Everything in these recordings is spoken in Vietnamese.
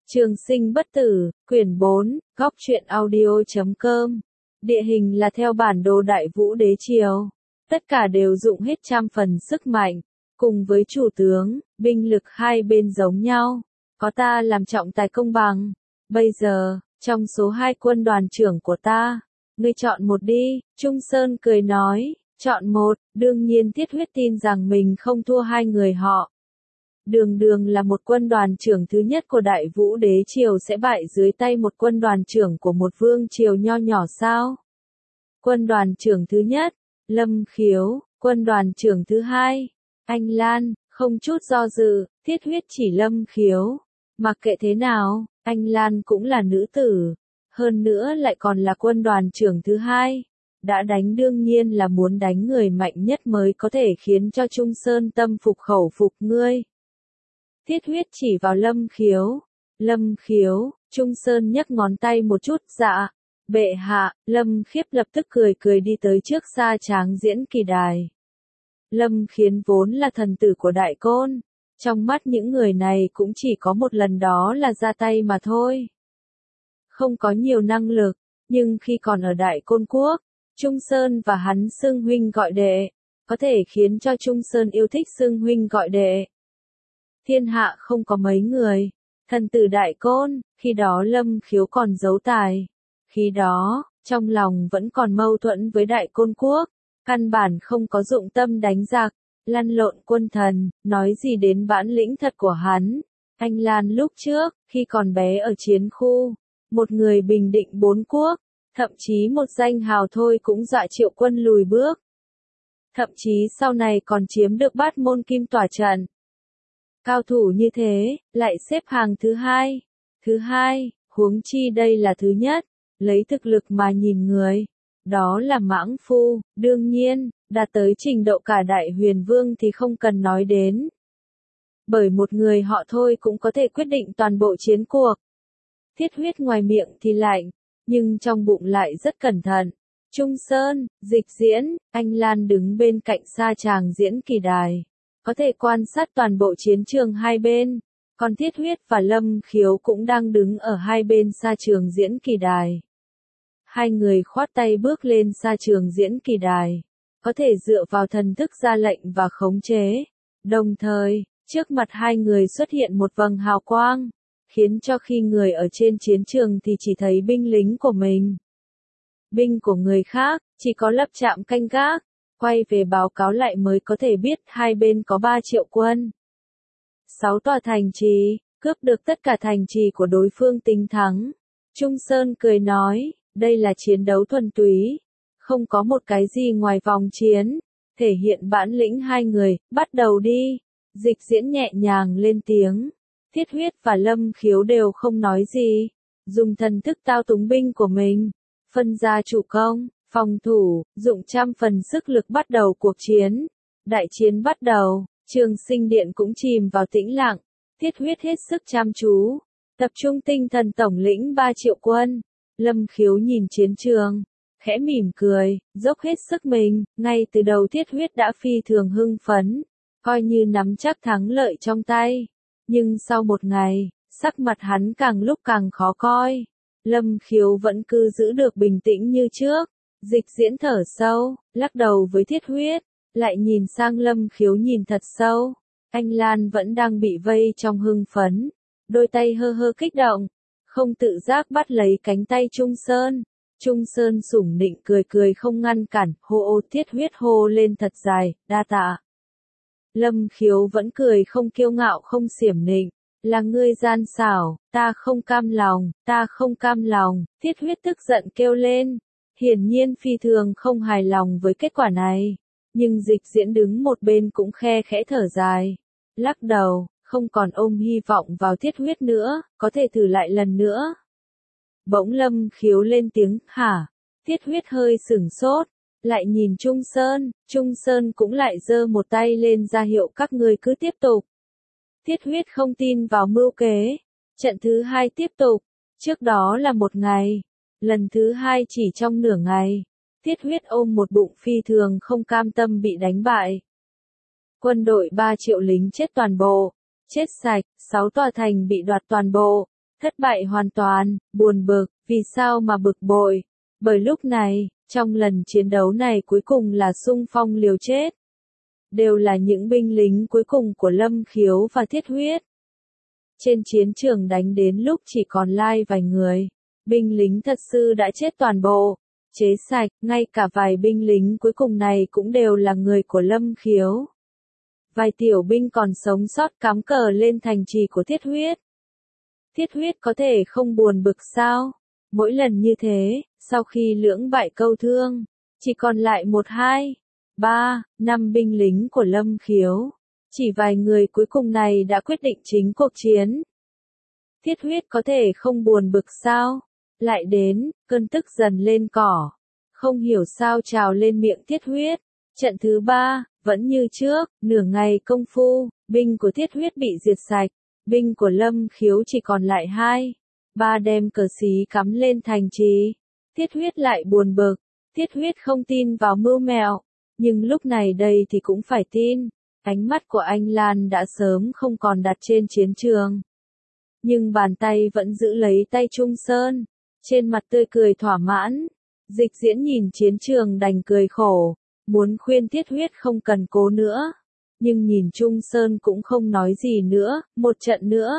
Trường sinh bất tử, quyển 4, góc truyện audio.com. Địa hình là theo bản đồ Đại Vũ Đế Triều. Tất cả đều dụng hết trăm phần sức mạnh. Cùng với chủ tướng, binh lực hai bên giống nhau. Có ta làm trọng tài công bằng. Bây giờ, trong số 2 quân đoàn trưởng của ta, ngươi chọn một đi. Trung Sơn cười nói, chọn một. Đương nhiên Thiết Huyết tin rằng mình không thua 2 người họ. Đường Đường là một quân đoàn trưởng thứ nhất của Đại Vũ Đế Triều sẽ bại dưới tay một quân đoàn trưởng của một vương triều nho nhỏ sao? Quân đoàn trưởng thứ nhất, Lâm Khiếu. Quân đoàn trưởng thứ hai, Anh Lan. Không chút do dự, Thiết Huyết chỉ Lâm Khiếu. Mặc kệ thế nào, Anh Lan cũng là nữ tử. Hơn nữa lại còn là quân đoàn trưởng thứ hai. Đã đánh đương nhiên là muốn đánh người mạnh nhất mới có thể khiến cho Trung Sơn tâm phục khẩu phục ngươi. Thiết Huyết chỉ vào Lâm Khiếu. Lâm Khiếu, Trung Sơn nhấc ngón tay một chút, dạ. Bệ hạ. Lâm Khiếp lập tức cười đi tới trước Sa Tráng diễn kỳ đài. Lâm Khiến vốn là thần tử của Đại Côn. Trong mắt những người này cũng chỉ có một lần, đó là ra tay mà thôi. Không có nhiều năng lực, nhưng khi còn ở Đại Côn Quốc, Trung Sơn và hắn xưng huynh gọi đệ, có thể khiến cho Trung Sơn yêu thích xưng huynh gọi đệ. Thiên hạ không có mấy người, thần tử Đại Côn, khi đó Lâm Khiếu còn giấu tài. Khi đó, trong lòng vẫn còn mâu thuẫn với Đại Côn Quốc, căn bản không có dụng tâm đánh giặc, lăn lộn quân thần, nói gì đến bản lĩnh thật của hắn. Anh Lan lúc trước, khi còn bé ở chiến khu, một người bình định 4 quốc, thậm chí một danh hào thôi cũng dọa Triệu Quân lùi bước. Thậm chí sau này còn chiếm được Bát Môn Kim Tỏa trận. Cao thủ như thế, lại xếp hàng thứ hai. Thứ hai, huống chi đây là thứ nhất, lấy thực lực mà nhìn người. Đó là Mãng Phu, đương nhiên, đạt tới trình độ cả Đại Huyền Vương thì không cần nói đến. Bởi một người họ thôi cũng có thể quyết định toàn bộ chiến cuộc. Thiết Huyết ngoài miệng thì lạnh, nhưng trong bụng lại rất cẩn thận. Trung Sơn, Dịch Diễn, Anh Lan đứng bên cạnh Sa Tràng diễn kỳ đài. Có thể quan sát toàn bộ chiến trường hai bên, còn Thiết Huyết và Lâm Khiếu cũng đang đứng ở hai bên Sa Trường diễn kỳ đài. Hai người khoát tay bước lên Sa Trường diễn kỳ đài, có thể dựa vào thần thức ra lệnh và khống chế. Đồng thời, trước mặt hai người xuất hiện một vầng hào quang, khiến cho khi người ở trên chiến trường thì chỉ thấy binh lính của mình. Binh của người khác, chỉ có lập trạm canh gác. Quay về báo cáo lại mới có thể biết hai bên có 3 triệu quân. 6 tòa thành trì, cướp được tất cả thành trì của đối phương tính thắng. Trung Sơn cười nói, đây là chiến đấu thuần túy. Không có một cái gì ngoài vòng chiến. Thể hiện bản lĩnh hai người, bắt đầu đi. Dịch Diễn nhẹ nhàng lên tiếng. Thiết Huyết và Lâm Khiếu đều không nói gì. Dùng thần thức tao túng binh của mình. Phân ra chủ công. Phòng thủ, dụng trăm phần sức lực bắt đầu cuộc chiến. Đại chiến bắt đầu, Trường Sinh Điện cũng chìm vào tĩnh lặng. Thiết Huyết hết sức chăm chú, tập trung tinh thần tổng lĩnh 3 triệu quân. Lâm Khiếu nhìn chiến trường, khẽ mỉm cười, dốc hết sức mình. Ngay từ đầu Thiết Huyết đã phi thường hưng phấn, coi như nắm chắc thắng lợi trong tay. Nhưng sau một ngày, sắc mặt hắn càng lúc càng khó coi. Lâm Khiếu vẫn cứ giữ được bình tĩnh như trước. Dịch Diễn thở sâu, lắc đầu với Thiết Huyết, lại nhìn sang Lâm Khiếu nhìn thật sâu. Anh Lan vẫn đang bị vây trong hưng phấn, đôi tay hơ hơ kích động, không tự giác bắt lấy cánh tay Trung Sơn. Trung Sơn sủng nịnh cười không ngăn cản, hô ô. Thiết Huyết hô lên thật dài, đa tạ. Lâm Khiếu vẫn cười không kiêu ngạo không xiểm nịnh, là ngươi gian xảo, ta không cam lòng, ta không cam lòng. Thiết Huyết tức giận kêu lên. Hiển nhiên phi thường không hài lòng với kết quả này, nhưng Dịch Diễn đứng một bên cũng khe khẽ thở dài, lắc đầu, không còn ôm hy vọng vào Thiết Huyết nữa, có thể thử lại lần nữa. Bỗng Lâm Khiếu lên tiếng, hả? Thiết Huyết hơi sửng sốt, lại nhìn Trung Sơn. Trung Sơn cũng lại giơ một tay lên ra hiệu các ngươi cứ tiếp tục. Thiết Huyết không tin vào mưu kế. Trận thứ 2 tiếp tục, trước đó là 1 ngày. Lần thứ 2 chỉ trong nửa ngày, Thiết Huyết ôm một bụng phi thường không cam tâm bị đánh bại. Quân đội 3 triệu lính chết toàn bộ, chết sạch, 6 tòa thành bị đoạt toàn bộ, thất bại hoàn toàn, buồn bực, vì sao mà bực bội? Bởi lúc này, trong lần chiến đấu này cuối cùng là xung phong liều chết. Đều là những binh lính cuối cùng của Lâm Khiếu và Thiết Huyết. Trên chiến trường đánh đến lúc chỉ còn lại vài người. Binh lính thật sự đã chết toàn bộ. Chế sạch, ngay cả vài binh lính cuối cùng này cũng đều là người của Lâm Khiếu. Vài tiểu binh còn sống sót cắm cờ lên thành trì của Thiết Huyết. Thiết Huyết có thể không buồn bực sao? Mỗi lần như thế, sau khi lưỡng bại câu thương, chỉ còn lại 1, 2, 3, 5 binh lính của Lâm Khiếu. Chỉ vài người cuối cùng này đã quyết định chính cuộc chiến. Thiết Huyết có thể không buồn bực sao? Lại đến, cơn tức dần lên cỏ. Không hiểu sao trào lên miệng Thiết Huyết. Trận thứ 3, vẫn như trước, nửa ngày công phu, binh của Thiết Huyết bị diệt sạch. Binh của Lâm Khiếu chỉ còn lại 2, 3 đem cờ xí cắm lên thành trì. Thiết Huyết lại buồn bực. Thiết Huyết không tin vào mưu mẹo. Nhưng lúc này đây thì cũng phải tin. Ánh mắt của anh Lan đã sớm không còn đặt trên chiến trường. Nhưng bàn tay vẫn giữ lấy tay Trung Sơn. Trên mặt tươi cười thỏa mãn. Dịch Diễn nhìn chiến trường đành cười khổ. Muốn khuyên Thiết Huyết không cần cố nữa. Nhưng nhìn Trung Sơn cũng không nói gì nữa. Một trận nữa.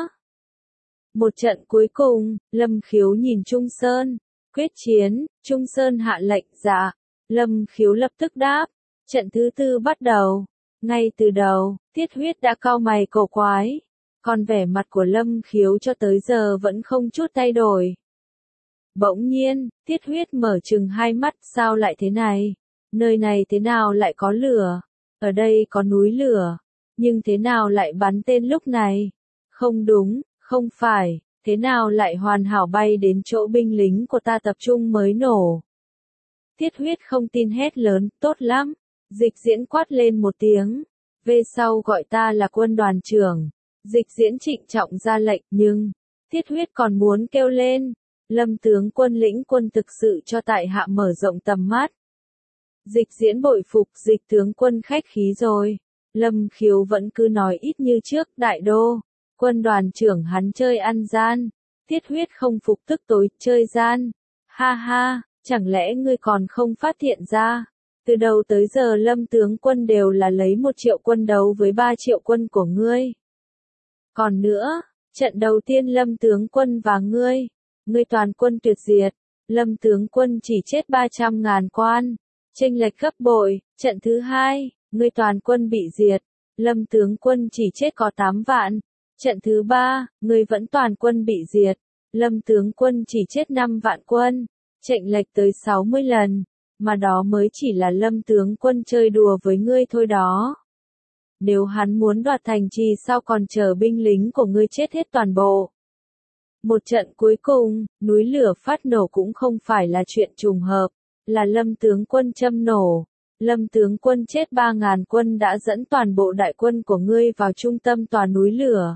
Một trận cuối cùng, Lâm Khiếu nhìn Trung Sơn. Quyết chiến, Trung Sơn hạ lệnh dạ. Lâm Khiếu lập tức đáp. Trận thứ 4 bắt đầu. Ngay từ đầu, Thiết Huyết đã cau mày cổ quái. Còn vẻ mặt của Lâm Khiếu cho tới giờ vẫn không chút thay đổi. Bỗng nhiên, Thiết Huyết mở trừng hai mắt, sao lại thế này? Nơi này thế nào lại có lửa? Ở đây có núi lửa. Nhưng thế nào lại bắn tên lúc này? Không đúng, không phải. Thế nào lại hoàn hảo bay đến chỗ binh lính của ta tập trung mới nổ? Thiết Huyết không tin hét lớn, tốt lắm. Dịch Diễn quát lên một tiếng. Về sau gọi ta là quân đoàn trưởng. Dịch Diễn trịnh trọng ra lệnh, nhưng Thiết Huyết còn muốn kêu lên. Lâm tướng quân lĩnh quân thực sự cho tại hạ mở rộng tầm mắt. Dịch Diễn bội phục, Dịch tướng quân khách khí rồi. Lâm Khiếu vẫn cứ nói ít như trước, đại đô. Quân đoàn trưởng hắn chơi ăn gian. Thiết Huyết không phục tức tối, chơi gian. Ha ha, chẳng lẽ ngươi còn không phát hiện ra? Từ đầu tới giờ Lâm tướng quân đều là lấy 1 triệu quân đấu với 3 triệu quân của ngươi. Còn nữa, trận đầu tiên Lâm tướng quân và ngươi toàn quân tuyệt diệt. Lâm tướng quân chỉ chết 300.000 quan. Chênh lệch gấp bội. Trận thứ 2, ngươi toàn quân bị diệt. Lâm tướng quân chỉ chết có 8 vạn. Trận thứ 3, ngươi vẫn toàn quân bị diệt. Lâm tướng quân chỉ chết 5 vạn quân. Chênh lệch tới 60 lần. Mà đó mới chỉ là Lâm tướng quân chơi đùa với ngươi thôi đó. Nếu hắn muốn đoạt thành trì sao còn chờ binh lính của ngươi chết hết toàn bộ. Một trận cuối cùng, núi lửa phát nổ cũng không phải là chuyện trùng hợp, là Lâm tướng quân châm nổ. Lâm tướng quân chết 3.000 quân đã dẫn toàn bộ đại quân của ngươi vào trung tâm tòa núi lửa.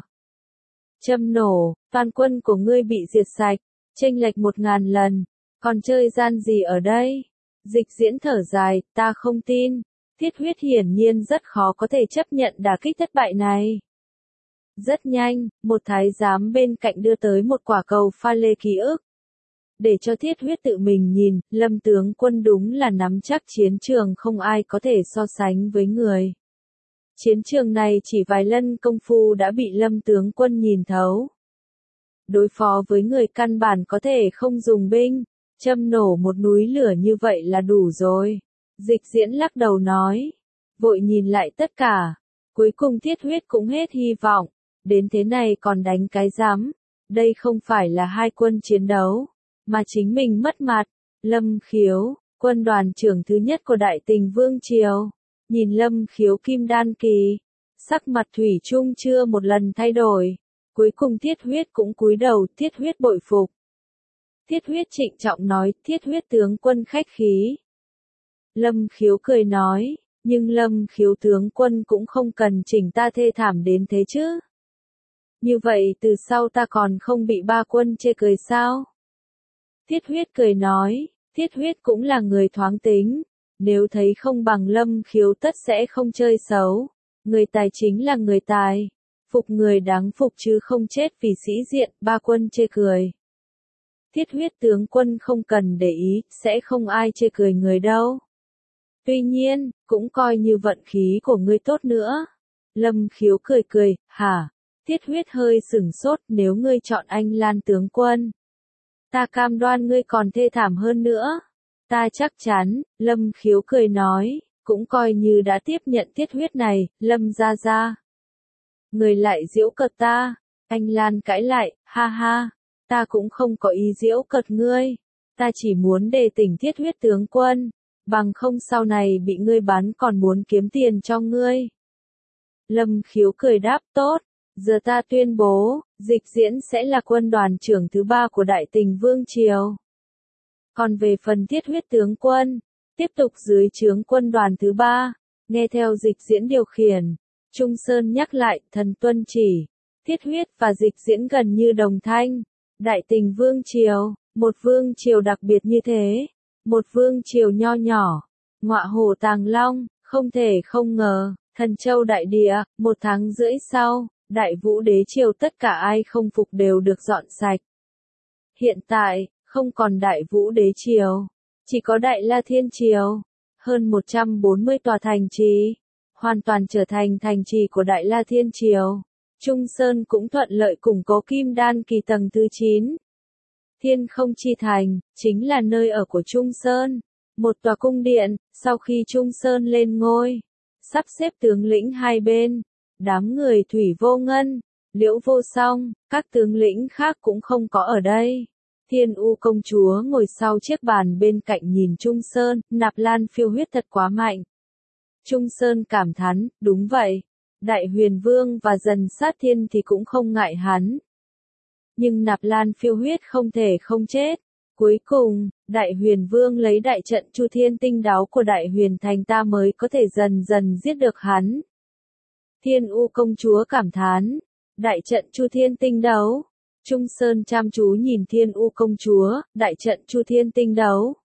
Châm nổ, toàn quân của ngươi bị diệt sạch, chênh lệch 1.000 lần, còn chơi gian gì ở đây? Dịch Diễn thở dài, ta không tin. Thiết Huyết hiển nhiên rất khó có thể chấp nhận đả kích thất bại này. Rất nhanh, một thái giám bên cạnh đưa tới một quả cầu pha lê ký ức. Để cho Thiết Huyết tự mình nhìn, Lâm tướng quân đúng là nắm chắc chiến trường không ai có thể so sánh với người. Chiến trường này chỉ vài lần công phu đã bị Lâm tướng quân nhìn thấu. Đối phó với người căn bản có thể không dùng binh, châm nổ một núi lửa như vậy là đủ rồi. Dịch Diễn lắc đầu nói, vội nhìn lại tất cả. Cuối cùng Thiết Huyết cũng hết hy vọng. Đến thế này còn đánh cái rắm. Đây không phải là hai quân chiến đấu, mà chính mình mất mặt. Lâm Khiếu, quân đoàn trưởng thứ nhất của Đại Tình Vương Triều, nhìn Lâm Khiếu kim đan kỳ, sắc mặt thủy chung chưa một lần thay đổi. Cuối cùng Thiết Huyết cũng cúi đầu, Thiết Huyết bội phục. Thiết Huyết trịnh trọng nói, Thiết Huyết tướng quân khách khí. Lâm Khiếu cười nói, nhưng Lâm Khiếu tướng quân cũng không cần chỉnh ta thê thảm đến thế chứ. Như vậy từ sau ta còn không bị ba quân chê cười sao? Thiết Huyết cười nói, Thiết Huyết cũng là người thoáng tính. Nếu thấy không bằng Lâm Khiếu tất sẽ không chơi xấu. Người tài chính là người tài. Phục người đáng phục chứ không chết vì sĩ diện, ba quân chê cười. Thiết huyết tướng quân không cần để ý, sẽ không ai chê cười người đâu. Tuy nhiên, cũng coi như vận khí của ngươi tốt nữa. Lâm Khiếu cười cười, hả? Thiết huyết hơi sửng sốt, nếu ngươi chọn anh Lan tướng quân. Ta cam đoan ngươi còn thê thảm hơn nữa. Ta chắc chắn, Lâm Khiếu cười nói, cũng coi như đã tiếp nhận thiết huyết này, Lâm gia gia. Người lại giễu cợt ta. Anh Lan cãi lại, ha ha, ta cũng không có ý giễu cợt ngươi. Ta chỉ muốn đề tỉnh thiết huyết tướng quân, bằng không sau này bị ngươi bán còn muốn kiếm tiền cho ngươi. Lâm Khiếu cười đáp, tốt, giờ ta tuyên bố, Dịch Diễn sẽ là quân đoàn trưởng thứ 3 của Đại Tình Vương Triều. Còn về phần thiết huyết tướng quân, tiếp tục dưới trướng quân đoàn thứ 3, nghe theo Dịch Diễn điều khiển. Trung Sơn nhắc lại, thần tuân chỉ, thiết huyết và Dịch Diễn gần như đồng thanh. Đại Tình Vương Triều, một vương triều đặc biệt như thế, một vương triều nho nhỏ, ngọa hổ tàng long, không thể không ngờ, Thần Châu đại địa, 1 tháng rưỡi sau, Đại Vũ Đế Triều tất cả ai không phục đều được dọn sạch. Hiện tại, không còn Đại Vũ Đế Triều, chỉ có Đại La Thiên Triều, hơn 140 tòa thành trì, hoàn toàn trở thành thành trì của Đại La Thiên Triều. Trung Sơn cũng thuận lợi củng cố Kim Đan kỳ tầng thứ 9. Thiên Không Chi Thành, chính là nơi ở của Trung Sơn, một tòa cung điện, sau khi Trung Sơn lên ngôi, sắp xếp tướng lĩnh hai bên, đám người Thủy Vô Ngân, Liễu Vô Song, các tướng lĩnh khác cũng không có ở đây. Thiên U công chúa ngồi sau chiếc bàn bên cạnh nhìn Trung Sơn, Nạp Lan phiêu huyết thật quá mạnh. Trung Sơn cảm thán, đúng vậy, Đại Huyền Vương và Dần Sát Thiên thì cũng không ngại hắn. Nhưng Nạp Lan phiêu huyết không thể không chết. Cuối cùng, Đại Huyền Vương lấy đại trận Chu Thiên Tinh Đấu của Đại Huyền Thành ta mới có thể dần dần giết được hắn. Thiên U công chúa cảm thán, đại trận Chu Thiên Tinh Đấu. Trung Sơn chăm chú nhìn Thiên U công chúa, đại trận Chu Thiên Tinh Đấu.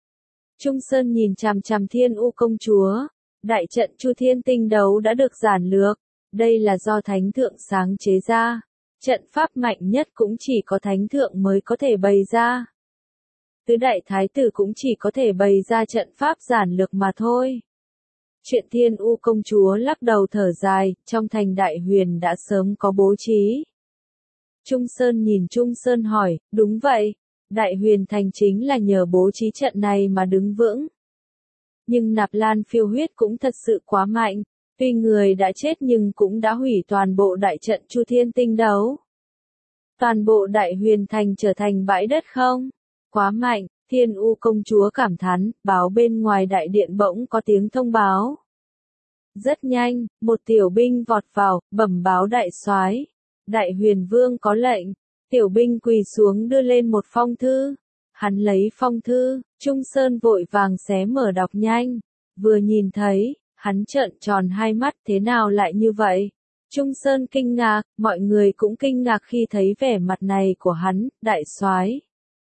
Trung Sơn nhìn chằm chằm Thiên U công chúa, đại trận Chu Thiên Tinh Đấu đã được giản lược, đây là do Thánh Thượng sáng chế ra. Trận pháp mạnh nhất cũng chỉ có Thánh Thượng mới có thể bày ra. Tứ đại thái tử cũng chỉ có thể bày ra trận pháp giản lược mà thôi. Chuyện Thiên U công chúa lắc đầu thở dài, trong thành Đại Huyền đã sớm có bố trí. Trung Sơn nhìn Trung Sơn hỏi, đúng vậy, Đại Huyền thành chính là nhờ bố trí trận này mà đứng vững. Nhưng Nạp Lan phiêu huyết cũng thật sự quá mạnh, tuy người đã chết nhưng cũng đã hủy toàn bộ đại trận Chu Thiên Tinh Đấu. Toàn bộ Đại Huyền thành trở thành bãi đất không? Quá mạnh, Thiên U công chúa cảm thán, báo bên ngoài đại điện bỗng có tiếng thông báo. Rất nhanh, một tiểu binh vọt vào, bẩm báo đại soái, Đại Huyền Vương có lệnh. Tiểu binh quỳ xuống đưa lên một phong thư. Hắn lấy phong thư, Trung Sơn vội vàng xé mở đọc nhanh. Vừa nhìn thấy, hắn trợn tròn hai mắt, thế nào lại như vậy? Trung Sơn kinh ngạc, mọi người cũng kinh ngạc khi thấy vẻ mặt này của hắn, đại soái.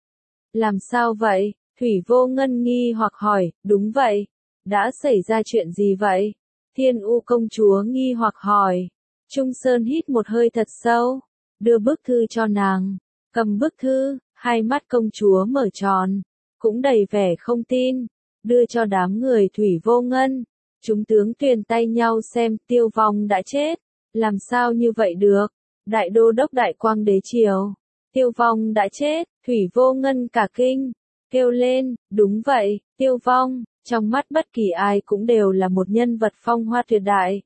Làm sao vậy? Thủy Vô Ngân nghi hoặc hỏi, đúng vậy. Đã xảy ra chuyện gì vậy? Thiên U công chúa nghi hoặc hỏi. Trung Sơn hít một hơi thật sâu, đưa bức thư cho nàng. Cầm bức thư, hai mắt công chúa mở tròn, cũng đầy vẻ không tin, đưa cho đám người Thủy Vô Ngân. Chúng tướng tuyền tay nhau xem, Tiêu Vong đã chết. Làm sao như vậy được? Đại đô đốc Đại Quang Đế Triều. Tiêu Vong đã chết, Thủy Vô Ngân cả kinh, kêu lên, đúng vậy, Tiêu Vong, trong mắt bất kỳ ai cũng đều là một nhân vật phong hoa tuyệt đại.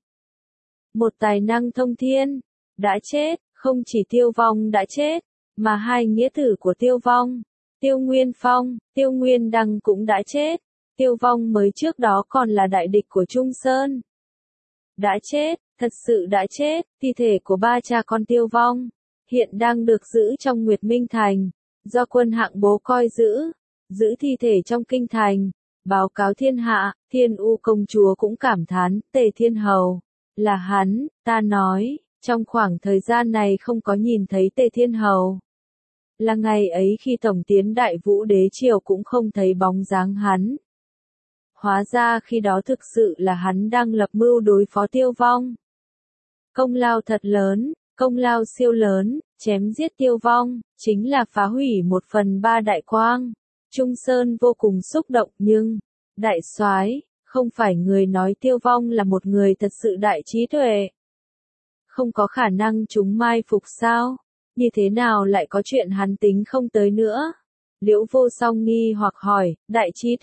Một tài năng thông thiên, đã chết, không chỉ Tiêu Vong đã chết, mà hai nghĩa tử của Tiêu Vong, Tiêu Nguyên Phong, Tiêu Nguyên Đăng cũng đã chết. Tiêu Vong mới trước đó còn là đại địch của Trung Sơn. Đã chết, thật sự đã chết, thi thể của ba cha con Tiêu Vong hiện đang được giữ trong Nguyệt Minh Thành, do quân hạng bố coi giữ thi thể trong kinh thành, báo cáo thiên hạ. Thiên U công chúa cũng cảm thán, Tề Thiên Hầu, là hắn, ta nói, trong khoảng thời gian này không có nhìn thấy Tề Thiên Hầu. Là ngày ấy khi tổng tiến Đại Vũ Đế Triều cũng không thấy bóng dáng hắn. Hóa ra khi đó thực sự là hắn đang lập mưu đối phó Tiêu Vong. Công lao thật lớn, công lao siêu lớn, chém giết Tiêu Vong, chính là phá hủy 1/3 Đại Quang. Trung Sơn vô cùng xúc động nhưng, đại soái, không phải người nói Tiêu Vong là một người thật sự đại trí tuệ. Không có khả năng chúng mai phục sao? Như thế nào lại có chuyện hắn tính không tới nữa? Liễu Vô Song nghi hoặc hỏi, đại trí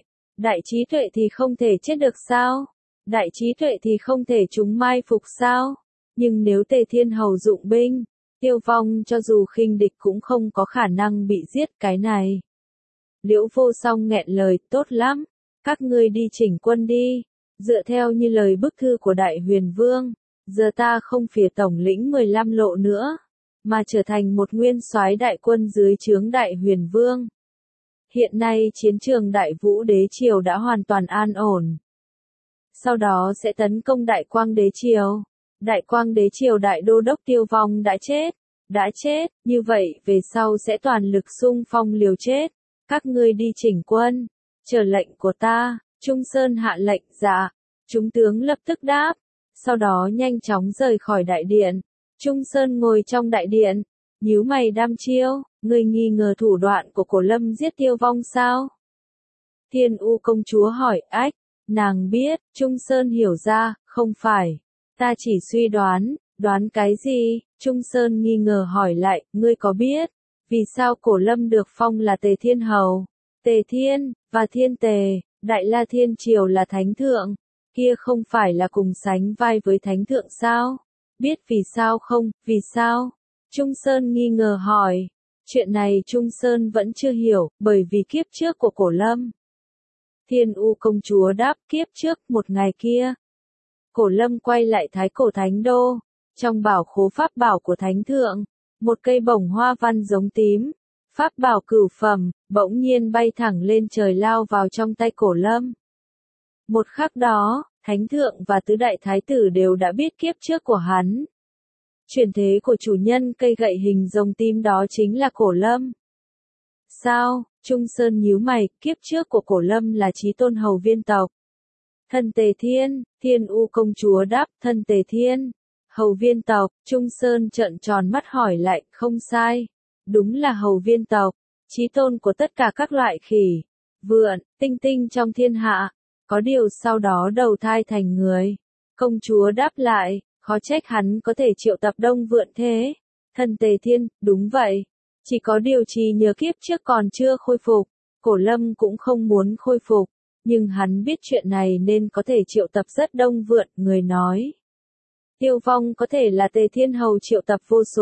tuệ thì không thể chết được sao? Đại trí tuệ thì không thể chúng mai phục sao? Nhưng nếu Tề Thiên Hầu dụng binh, Tiêu Vong cho dù khinh địch cũng không có khả năng bị giết cái này. Liễu Vô Song nghẹn lời, tốt lắm, các ngươi đi chỉnh quân đi, dựa theo như lời bức thư của Đại Huyền Vương, giờ ta không phìa tổng lĩnh 15 lộ nữa, mà trở thành một nguyên soái đại quân dưới trướng Đại Huyền Vương. Hiện nay chiến trường Đại Vũ Đế Triều đã hoàn toàn an ổn. Sau đó sẽ tấn công Đại Quang Đế Triều. Đại Quang Đế Triều Đại Đô Đốc Tiêu Vong đã chết, như vậy về sau sẽ toàn lực xung phong liều chết. Các ngươi đi chỉnh quân, chờ lệnh của ta. Trung Sơn hạ lệnh, dạ. Chúng tướng lập tức đáp, sau đó nhanh chóng rời khỏi đại điện. Trung Sơn ngồi trong đại điện, nhíu mày đăm chiêu, ngươi nghi ngờ thủ đoạn của Cổ Lâm giết Tiêu Vong sao? Thiên U công chúa hỏi, ách, nàng biết. Trung Sơn hiểu ra, không phải, ta chỉ suy đoán. Đoán cái gì? Trung Sơn nghi ngờ hỏi lại, ngươi có biết vì sao Cổ Lâm được phong là Tề Thiên Hầu? Tề Thiên và Thiên Tề, Đại La Thiên Triều là thánh thượng, kia không phải là cùng sánh vai với thánh thượng sao? Biết vì sao không? Vì sao? Trung Sơn nghi ngờ hỏi. Chuyện này Trung Sơn vẫn chưa hiểu, bởi vì kiếp trước của Cổ Lâm. Thiên U công chúa đáp, kiếp trước, một ngày kia, Cổ Lâm quay lại Thái Cổ Thánh Đô, trong bảo khố pháp bảo của Thánh Thượng, một cây bổng hoa văn giống tím, pháp bảo cửu phẩm, bỗng nhiên bay thẳng lên trời lao vào trong tay Cổ Lâm. Một khắc đó, Thánh Thượng và tứ đại thái tử đều đã biết kiếp trước của hắn. Chuyển thế của chủ nhân cây gậy hình rồng tím đó chính là Cổ Lâm. Sao? Trung Sơn nhíu mày, kiếp trước của Cổ Lâm là Chí Tôn Hầu viên tộc. Thân Tề Thiên, Thiên U công chúa đáp, thân Tề Thiên, Hầu viên tộc. Trung Sơn trợn tròn mắt hỏi lại, không sai, đúng là Hầu viên tộc, chí tôn của tất cả các loại khỉ, vượn, tinh tinh trong thiên hạ. Có điều sau đó đầu thai thành người. Công chúa đáp lại, khó trách hắn có thể triệu tập đông vượn thế. Thân Tề Thiên, đúng vậy. Chỉ có điều trì nhớ kiếp trước còn chưa khôi phục. Cổ Lâm cũng không muốn khôi phục. Nhưng hắn biết chuyện này nên có thể triệu tập rất đông vượn, người nói. Tiêu Vong có thể là Tề Thiên Hầu triệu tập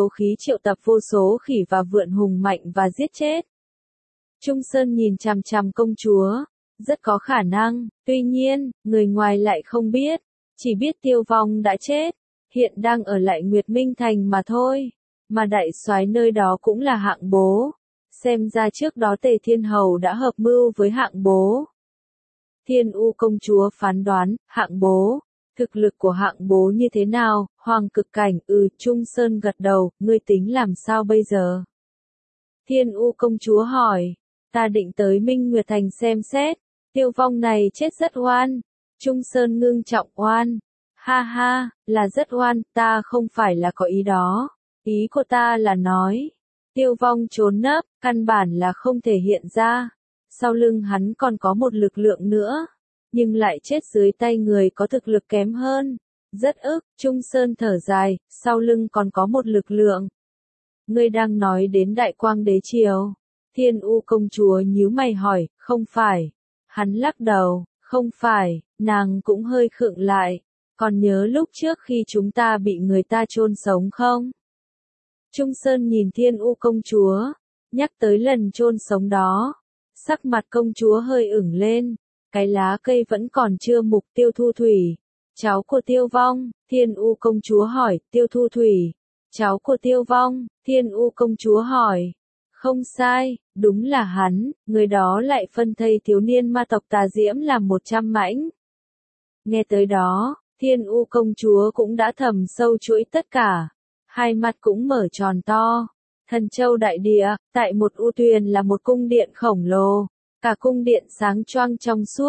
vô số khỉ và vượn hùng mạnh và giết chết. Trung Sơn nhìn chằm chằm công chúa. Rất có khả năng, tuy nhiên, người ngoài lại không biết. Chỉ biết Tiêu Vong đã chết, hiện đang ở lại Nguyệt Minh Thành mà thôi. Mà đại soái nơi đó cũng là Hạng Bố. Xem ra trước đó Tề Thiên Hầu đã hợp mưu với Hạng Bố. Thiên U công chúa phán đoán, Hạng Bố. Thực lực của Hạng Bố như thế nào? Hoàng cực cảnh, Trung Sơn gật đầu, ngươi tính làm sao bây giờ? Thiên U công chúa hỏi, ta định tới Minh Nguyệt Thành xem xét. Tiêu Vong này chết rất oan. Trung Sơn ngưng trọng, oan. Ha ha, là rất oan, ta không phải là có ý đó. Ý của ta là nói, Tiêu Vong trốn nấp, căn bản là không thể hiện ra. Sau lưng hắn còn có một lực lượng nữa, nhưng lại chết dưới tay người có thực lực kém hơn. Rất ức, Trung Sơn thở dài, sau lưng còn có một lực lượng. Ngươi đang nói đến Đại Quang Đế Triều. Thiên U công chúa nhíu mày hỏi, không phải. Hắn lắc đầu, không phải, nàng cũng hơi khựng lại. Còn nhớ lúc trước khi chúng ta bị người ta chôn sống không? Trung Sơn nhìn Thiên U công chúa, nhắc tới lần chôn sống đó. Sắc mặt công chúa hơi ửng lên, cái lá cây vẫn còn chưa mục. Tiêu Thu Thủy, cháu của Tiêu Vong. Thiên U công chúa hỏi, Tiêu Thu Thủy, cháu của Tiêu Vong. Thiên U công chúa hỏi, không sai, đúng là hắn, người đó lại phân thây thiếu niên ma tộc Tà Diễm làm 100 mảnh. Nghe tới đó, Thiên U công chúa cũng đã thầm sâu chuỗi tất cả, hai mắt cũng mở tròn to. Thần Châu đại địa, tại một U Tuyền là một cung điện khổng lồ, cả cung điện sáng choang trong suốt,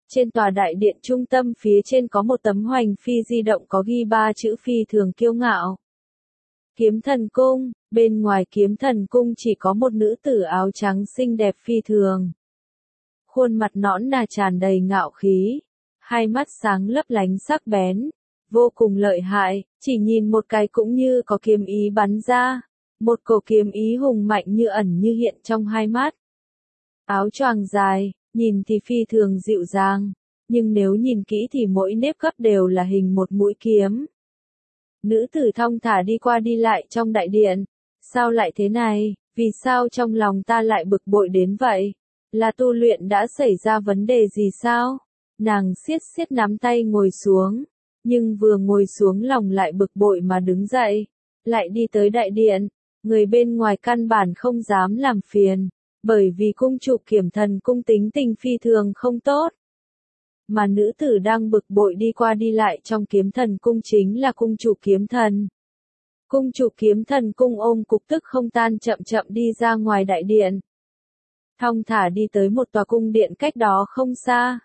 Trên tòa đại điện trung tâm phía trên có một tấm hoành phi di động có ghi 3 chữ phi thường kiêu ngạo. Kiếm thần cung, bên ngoài kiếm thần cung chỉ có một nữ tử áo trắng xinh đẹp phi thường. Khuôn mặt nõn nà tràn đầy ngạo khí, hai mắt sáng lấp lánh sắc bén, vô cùng lợi hại, chỉ nhìn một cái cũng như có kiếm ý bắn ra, một cổ kiếm ý hùng mạnh như ẩn như hiện trong hai mắt. Áo choàng dài, nhìn thì phi thường dịu dàng, nhưng nếu nhìn kỹ thì mỗi nếp gấp đều là hình một mũi kiếm. Nữ tử thong thả đi qua đi lại trong đại điện. Sao lại thế này, vì sao trong lòng ta lại bực bội đến vậy? Là tu luyện đã xảy ra vấn đề gì sao? Nàng siết siết nắm tay ngồi xuống, nhưng vừa ngồi xuống lòng lại bực bội mà đứng dậy, lại đi tới đại điện. Người bên ngoài căn bản không dám làm phiền, bởi vì cung chủ Kiếm Thần cung tính tình phi thường không tốt. Mà nữ tử đang bực bội đi qua đi lại trong Kiếm Thần cung chính là cung chủ Kiếm Thần. Cung chủ Kiếm Thần cung ôm cục tức không tan chậm chậm đi ra ngoài đại điện. Thong thả đi tới một tòa cung điện cách đó không xa.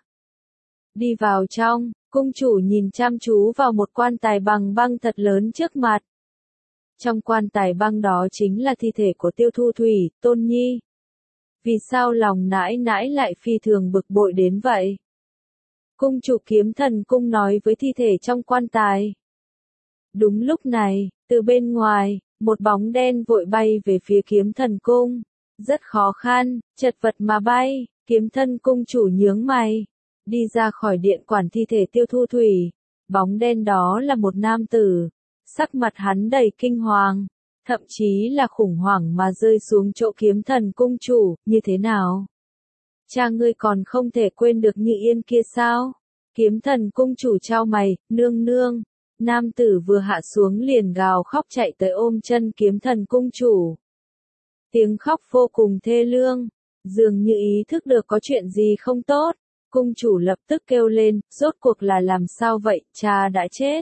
Đi vào trong, cung chủ nhìn chăm chú vào một quan tài bằng băng thật lớn trước mặt. Trong quan tài băng đó chính là thi thể của Tiêu Thu Thủy, Tôn Nhi. Vì sao lòng nãi nãi lại phi thường bực bội đến vậy? Cung chủ Kiếm Thần cung nói với thi thể trong quan tài. Đúng lúc này, từ bên ngoài, một bóng đen vội bay về phía Kiếm Thần cung. Rất khó khăn, chật vật mà bay, Kiếm Thần cung chủ nhướng mày. Đi ra khỏi điện quản thi thể Tiêu Thu Thủy. Bóng đen đó là một nam tử. Sắc mặt hắn đầy kinh hoàng, thậm chí là khủng hoảng mà rơi xuống chỗ Kiếm Thần cung chủ, như thế nào? Cha ngươi còn không thể quên được Như Yên kia sao? Kiếm Thần cung chủ chau mày, nương nương. Nam tử vừa hạ xuống liền gào khóc chạy tới ôm chân Kiếm Thần cung chủ. Tiếng khóc vô cùng thê lương, dường như ý thức được có chuyện gì không tốt. Cung chủ lập tức kêu lên, rốt cuộc là làm sao vậy, cha đã chết.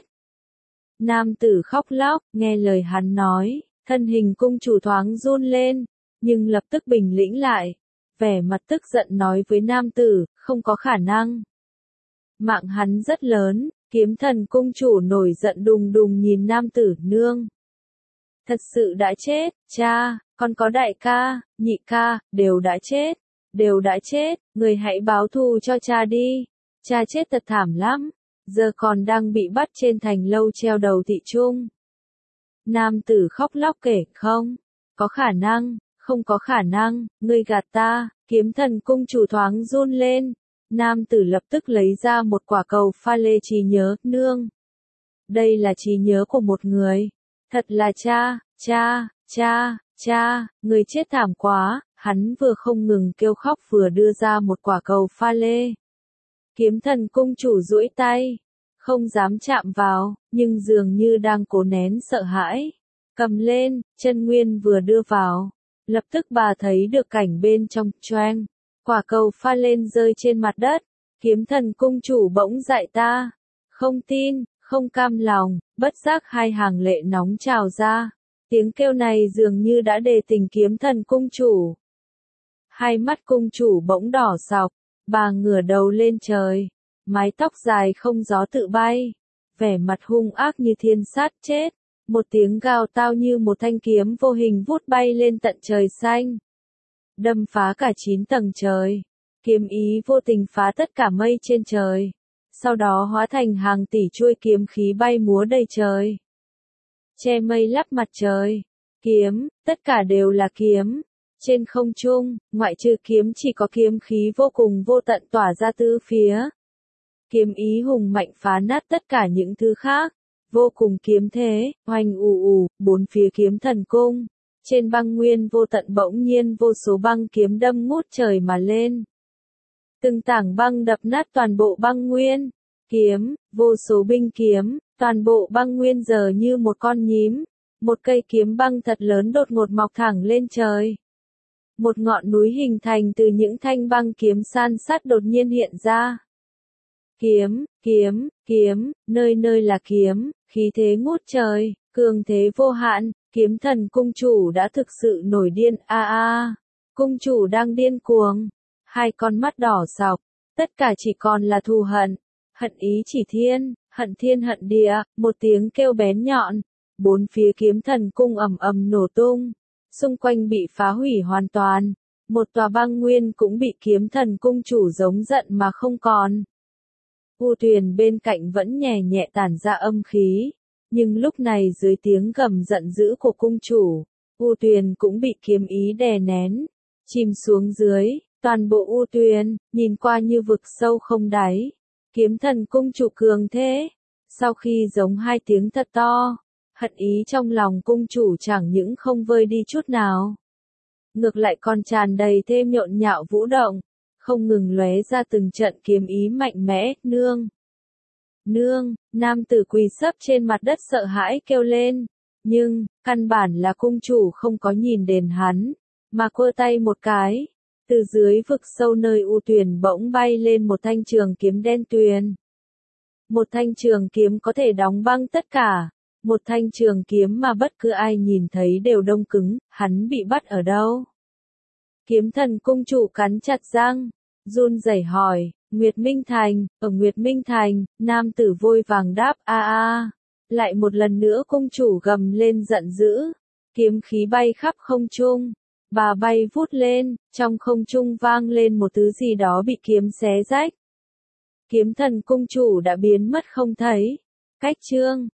Nam tử khóc lóc, nghe lời hắn nói, thân hình cung chủ thoáng run lên, nhưng lập tức bình tĩnh lại, vẻ mặt tức giận nói với nam tử, không có khả năng. Mạng hắn rất lớn, Kiếm Thần cung chủ nổi giận đùng đùng nhìn nam tử, nương. Thật sự đã chết, cha, còn có đại ca, nhị ca, đều đã chết, người hãy báo thù cho cha đi, cha chết thật thảm lắm. Giờ còn đang bị bắt trên thành lâu treo đầu thị trung. Nam tử khóc lóc kể, không có khả năng, ngươi gạt ta. Kiếm Thần cung chủ thoáng run lên. Nam tử lập tức lấy ra một quả cầu pha lê trí nhớ, nương. Đây là trí nhớ của một người. Thật là cha, người chết thảm quá. Hắn vừa không ngừng kêu khóc vừa đưa ra một quả cầu pha lê. Kiếm Thần cung chủ duỗi tay, không dám chạm vào, nhưng dường như đang cố nén sợ hãi. Cầm lên, chân nguyên vừa đưa vào, lập tức bà thấy được cảnh bên trong, choeng, quả cầu pha lên rơi trên mặt đất. Kiếm Thần cung chủ bỗng dạy ta, không tin, không cam lòng, bất giác hai hàng lệ nóng trào ra. Tiếng kêu này dường như đã đề tình Kiếm Thần cung chủ. Hai mắt cung chủ bỗng đỏ sọc, bà ngửa đầu lên trời. Mái tóc dài không gió tự bay, vẻ mặt hung ác như thiên sát chết, một tiếng gào tao như một thanh kiếm vô hình vút bay lên tận trời xanh. Đâm phá cả 9 tầng trời, kiếm ý vô tình phá tất cả mây trên trời, sau đó hóa thành hàng tỷ chuôi kiếm khí bay múa đầy trời. Che mây lấp mặt trời, kiếm, tất cả đều là kiếm. Trên không trung, ngoại trừ kiếm chỉ có kiếm khí vô cùng vô tận tỏa ra tứ phía. Kiếm ý hùng mạnh phá nát tất cả những thứ khác, vô cùng kiếm thế, hoành bốn phía Kiếm Thần cung. Trên băng nguyên vô tận bỗng nhiên vô số băng kiếm đâm ngút trời mà lên. Từng tảng băng đập nát toàn bộ băng nguyên. Kiếm, vô số binh kiếm, toàn bộ băng nguyên giờ như một con nhím. Một cây kiếm băng thật lớn đột ngột mọc thẳng lên trời. Một ngọn núi hình thành từ những thanh băng kiếm san sát đột nhiên hiện ra. Kiếm, nơi nơi là kiếm, khí thế ngút trời, cường thế vô hạn, Kiếm Thần cung chủ đã thực sự nổi điên, cung chủ đang điên cuồng, hai con mắt đỏ sọc, Tất cả chỉ còn là thù hận. Hận ý chỉ thiên hận địa, một tiếng kêu bén nhọn. Bốn phía kiếm thần cung ầm ầm nổ tung. Xung quanh bị phá hủy hoàn toàn. Một tòa băng nguyên cũng bị kiếm thần cung chủ giống giận mà không còn. U Tuyền bên cạnh vẫn nhẹ nhẹ tản ra âm khí. Nhưng lúc này dưới tiếng gầm giận dữ của cung chủ, U Tuyền cũng bị kiếm ý đè nén, chìm xuống dưới, toàn bộ U Tuyền, nhìn qua như vực sâu không đáy. Kiếm thần cung chủ cường thế. Sau khi giống hai tiếng thật to, hận ý trong lòng cung chủ chẳng những không vơi đi chút nào. Ngược lại còn tràn đầy thêm nhộn nhạo vũ động, không ngừng lóe ra từng trận kiếm ý mạnh mẽ, nương. Nương, nam tử quỳ sấp trên mặt đất sợ hãi kêu lên. Nhưng, căn bản là cung chủ không có nhìn đến hắn, mà quơ tay một cái. Từ dưới vực sâu nơi U Tuyền bỗng bay lên một thanh trường kiếm đen tuyền. Một thanh trường kiếm có thể đóng băng tất cả. Một thanh trường kiếm mà bất cứ ai nhìn thấy đều đông cứng, hắn bị bắt ở đâu? Kiếm thần cung chủ cắn chặt răng, run rẩy hỏi, Nguyệt Minh Thành, ở Nguyệt Minh Thành, nam tử vội vàng đáp a. Lại một lần nữa cung chủ gầm lên giận dữ, kiếm khí bay khắp không trung, bà bay vút lên, trong không trung vang lên một thứ gì đó bị kiếm xé rách. Kiếm thần cung chủ đã biến mất không thấy. Cách chương